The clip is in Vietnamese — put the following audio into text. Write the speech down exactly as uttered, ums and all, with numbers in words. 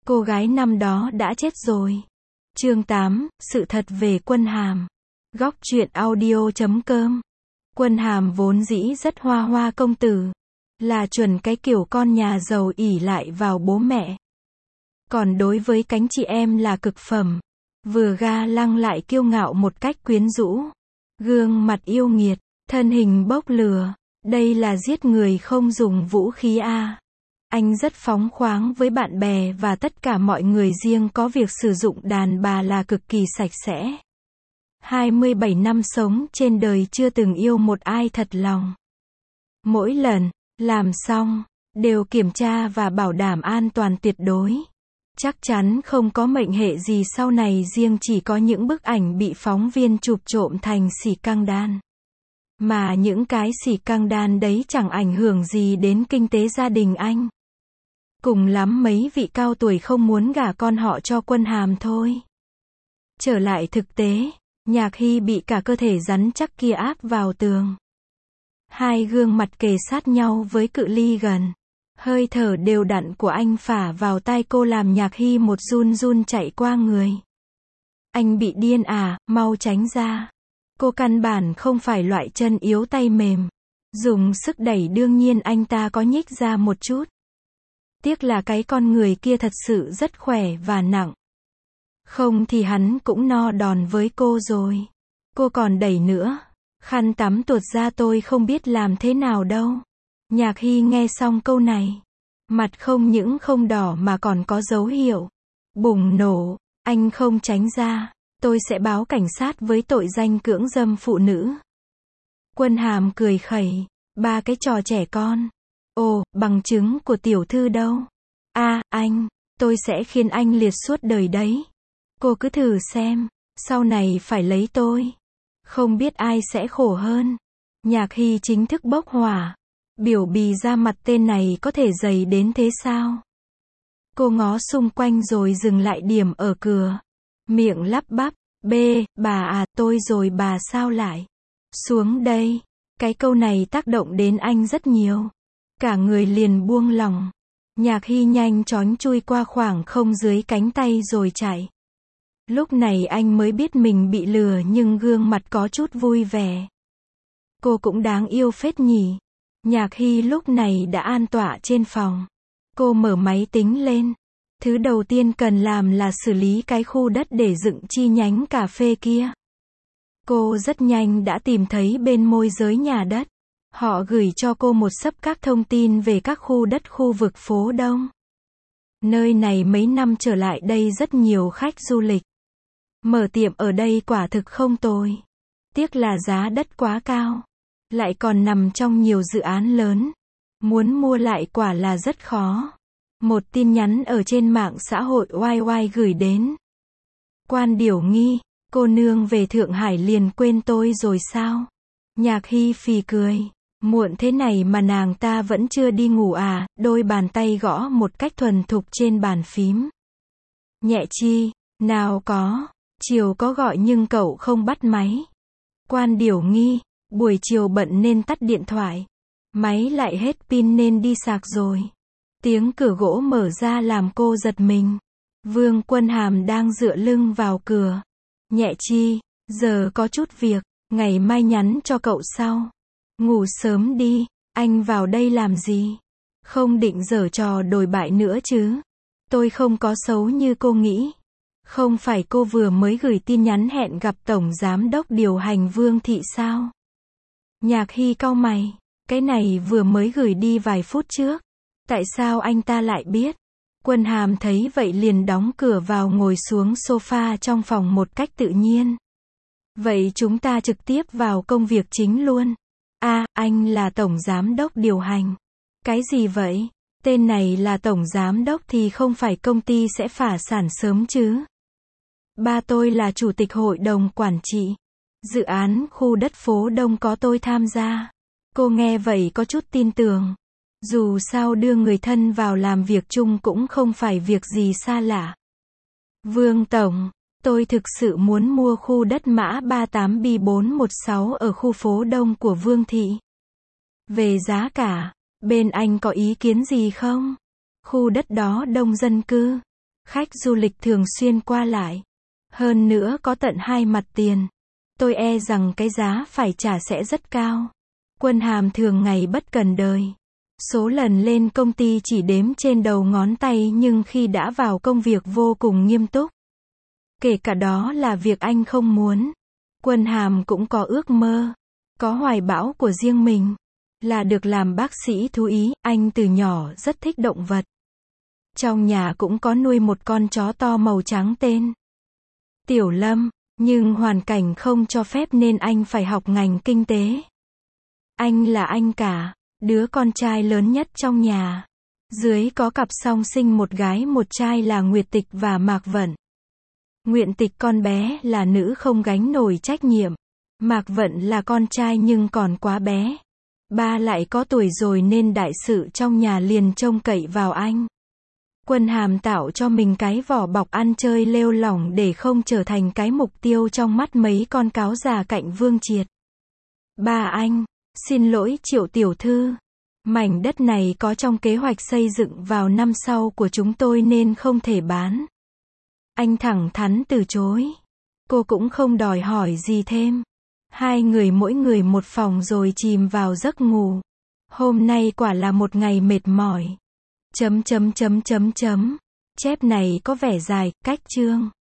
Cô gái năm đó đã chết rồi. Chương tám, sự thật về Quân Hàm. Góc truyện audio chấm com. Quân Hàm vốn dĩ rất hoa hoa công tử. Là chuẩn cái kiểu con nhà giàu ỷ lại vào bố mẹ. Còn đối với cánh chị em là cực phẩm. Vừa ga lăng lại kiêu ngạo một cách quyến rũ. Gương mặt yêu nghiệt, thân hình bốc lửa. Đây là giết người không dùng vũ khí a. Anh rất phóng khoáng với bạn bè và tất cả mọi người, riêng có việc sử dụng đàn bà là cực kỳ sạch sẽ. hai mươi bảy năm sống trên đời chưa từng yêu một ai thật lòng. Mỗi lần làm xong, đều kiểm tra và bảo đảm an toàn tuyệt đối. Chắc chắn không có mệnh hệ gì sau này, riêng chỉ có những bức ảnh bị phóng viên chụp trộm thành xì căng đan. Mà những cái xì căng đan đấy chẳng ảnh hưởng gì đến kinh tế gia đình anh. Cùng lắm mấy vị cao tuổi không muốn gả con họ cho Quân Hàm thôi. Trở lại thực tế, Nhạc Hy bị cả cơ thể rắn chắc kia áp vào tường. Hai gương mặt kề sát nhau với cự ly gần. Hơi thở đều đặn của anh phả vào tai cô làm Nhạc Hy một run run chạy qua người. Anh bị điên à, mau tránh ra. Cô căn bản không phải loại chân yếu tay mềm. Dùng sức đẩy đương nhiên anh ta có nhích ra một chút. Tiếc là cái con người kia thật sự rất khỏe và nặng. Không thì hắn cũng no đòn với cô rồi. Cô còn đẩy nữa. Khăn tắm tuột ra, tôi không biết làm thế nào đâu. Nhạc Hy nghe xong câu này. Mặt không những không đỏ mà còn có dấu hiệu bùng nổ. Anh không tránh ra. Tôi sẽ báo cảnh sát với tội danh cưỡng dâm phụ nữ. Quân Hàm cười khẩy. Ba cái trò trẻ con. Ồ, bằng chứng của tiểu thư đâu? À, anh, tôi sẽ khiến anh liệt suốt đời đấy. Cô cứ thử xem, sau này phải lấy tôi. Không biết ai sẽ khổ hơn. Nhạc Hy chính thức bốc hỏa. Biểu bì ra mặt tên này có thể dày đến thế sao? Cô ngó xung quanh rồi dừng lại điểm ở cửa. Miệng lắp bắp, B, bà à, tôi rồi bà sao lại? Xuống đây. Cái câu này tác động đến anh rất nhiều. Cả người liền buông lỏng. Nhạc Hy nhanh chóng chui qua khoảng không dưới cánh tay rồi chạy. Lúc này anh mới biết mình bị lừa, nhưng gương mặt có chút vui vẻ. Cô cũng đáng yêu phết nhỉ. Nhạc Hy lúc này đã an tọa trên phòng. Cô mở máy tính lên. Thứ đầu tiên cần làm là xử lý cái khu đất để dựng chi nhánh cà phê kia. Cô rất nhanh đã tìm thấy bên môi giới nhà đất. Họ gửi cho cô một xấp các thông tin về các khu đất khu vực phố Đông. Nơi này mấy năm trở lại đây rất nhiều khách du lịch. Mở tiệm ở đây quả thực không tồi. Tiếc là giá đất quá cao. Lại còn nằm trong nhiều dự án lớn. Muốn mua lại quả là rất khó. Một tin nhắn ở trên mạng xã hội oai oai gửi đến. Quan Điểu Nghi, cô nương về Thượng Hải liền quên tôi rồi sao? Nhạc Hy phì cười. Muộn thế này mà nàng ta vẫn chưa đi ngủ à? Đôi bàn tay gõ một cách thuần thục trên bàn phím. Nhẹ chi, nào có, chiều có gọi nhưng cậu không bắt máy. Quan Điểu Nghi, buổi chiều bận nên tắt điện thoại. Máy lại hết pin nên đi sạc rồi. Tiếng cửa gỗ mở ra làm cô giật mình. Vương Quân Hàm đang dựa lưng vào cửa. Nhẹ chi, giờ có chút việc, ngày mai nhắn cho cậu sau. Ngủ sớm đi, anh vào đây làm gì? Không định giở trò đồi bại nữa chứ? Tôi không có xấu như cô nghĩ. Không phải cô vừa mới gửi tin nhắn hẹn gặp Tổng Giám đốc điều hành Vương Thị sao? Nhạc Hy cau mày. Cái này vừa mới gửi đi vài phút trước. Tại sao anh ta lại biết? Quân Hàm thấy vậy liền đóng cửa vào, ngồi xuống sofa trong phòng một cách tự nhiên. Vậy chúng ta trực tiếp vào công việc chính luôn. À, anh là Tổng Giám đốc điều hành. Cái gì vậy? Tên này là Tổng Giám đốc thì không phải công ty sẽ phá sản sớm chứ? Ba tôi là Chủ tịch Hội đồng Quản trị. Dự án khu đất phố Đông có tôi tham gia. Cô nghe vậy có chút tin tưởng. Dù sao đưa người thân vào làm việc chung cũng không phải việc gì xa lạ. Vương Tổng, tôi thực sự muốn mua khu đất mã ba tám B bốn một sáu ở khu phố Đông của Vương Thị. Về giá cả, bên anh có ý kiến gì không? Khu đất đó đông dân cư. Khách du lịch thường xuyên qua lại. Hơn nữa có tận hai mặt tiền. Tôi e rằng cái giá phải trả sẽ rất cao. Quân Hàm thường ngày bất cần đời. Số lần lên công ty chỉ đếm trên đầu ngón tay, nhưng khi đã vào công việc vô cùng nghiêm túc. Kể cả đó là việc anh không muốn. Quân Hàm cũng có ước mơ, có hoài bão của riêng mình, là được làm bác sĩ thú y. Anh từ nhỏ rất thích động vật. Trong nhà cũng có nuôi một con chó to màu trắng tên Tiểu Lâm, nhưng hoàn cảnh không cho phép nên anh phải học ngành kinh tế. Anh là anh cả, đứa con trai lớn nhất trong nhà. Dưới có cặp song sinh một gái một trai là Nguyệt Tịch và Mạc Vận. Nguyện Tịch con bé là nữ không gánh nổi trách nhiệm. Mạc Vận là con trai nhưng còn quá bé. Ba lại có tuổi rồi nên đại sự trong nhà liền trông cậy vào anh. Quân Hàm tạo cho mình cái vỏ bọc ăn chơi lêu lỏng để không trở thành cái mục tiêu trong mắt mấy con cáo già cạnh Vương Triệt. Ba anh, xin lỗi Triệu tiểu thư. Mảnh đất này có trong kế hoạch xây dựng vào năm sau của chúng tôi nên không thể bán. Anh thẳng thắn từ chối. Cô cũng không đòi hỏi gì thêm. Hai người mỗi người một phòng rồi chìm vào giấc ngủ. Hôm nay quả là một ngày mệt mỏi. Chấm chấm chấm chấm chấm. Chép này có vẻ dài, cách chương.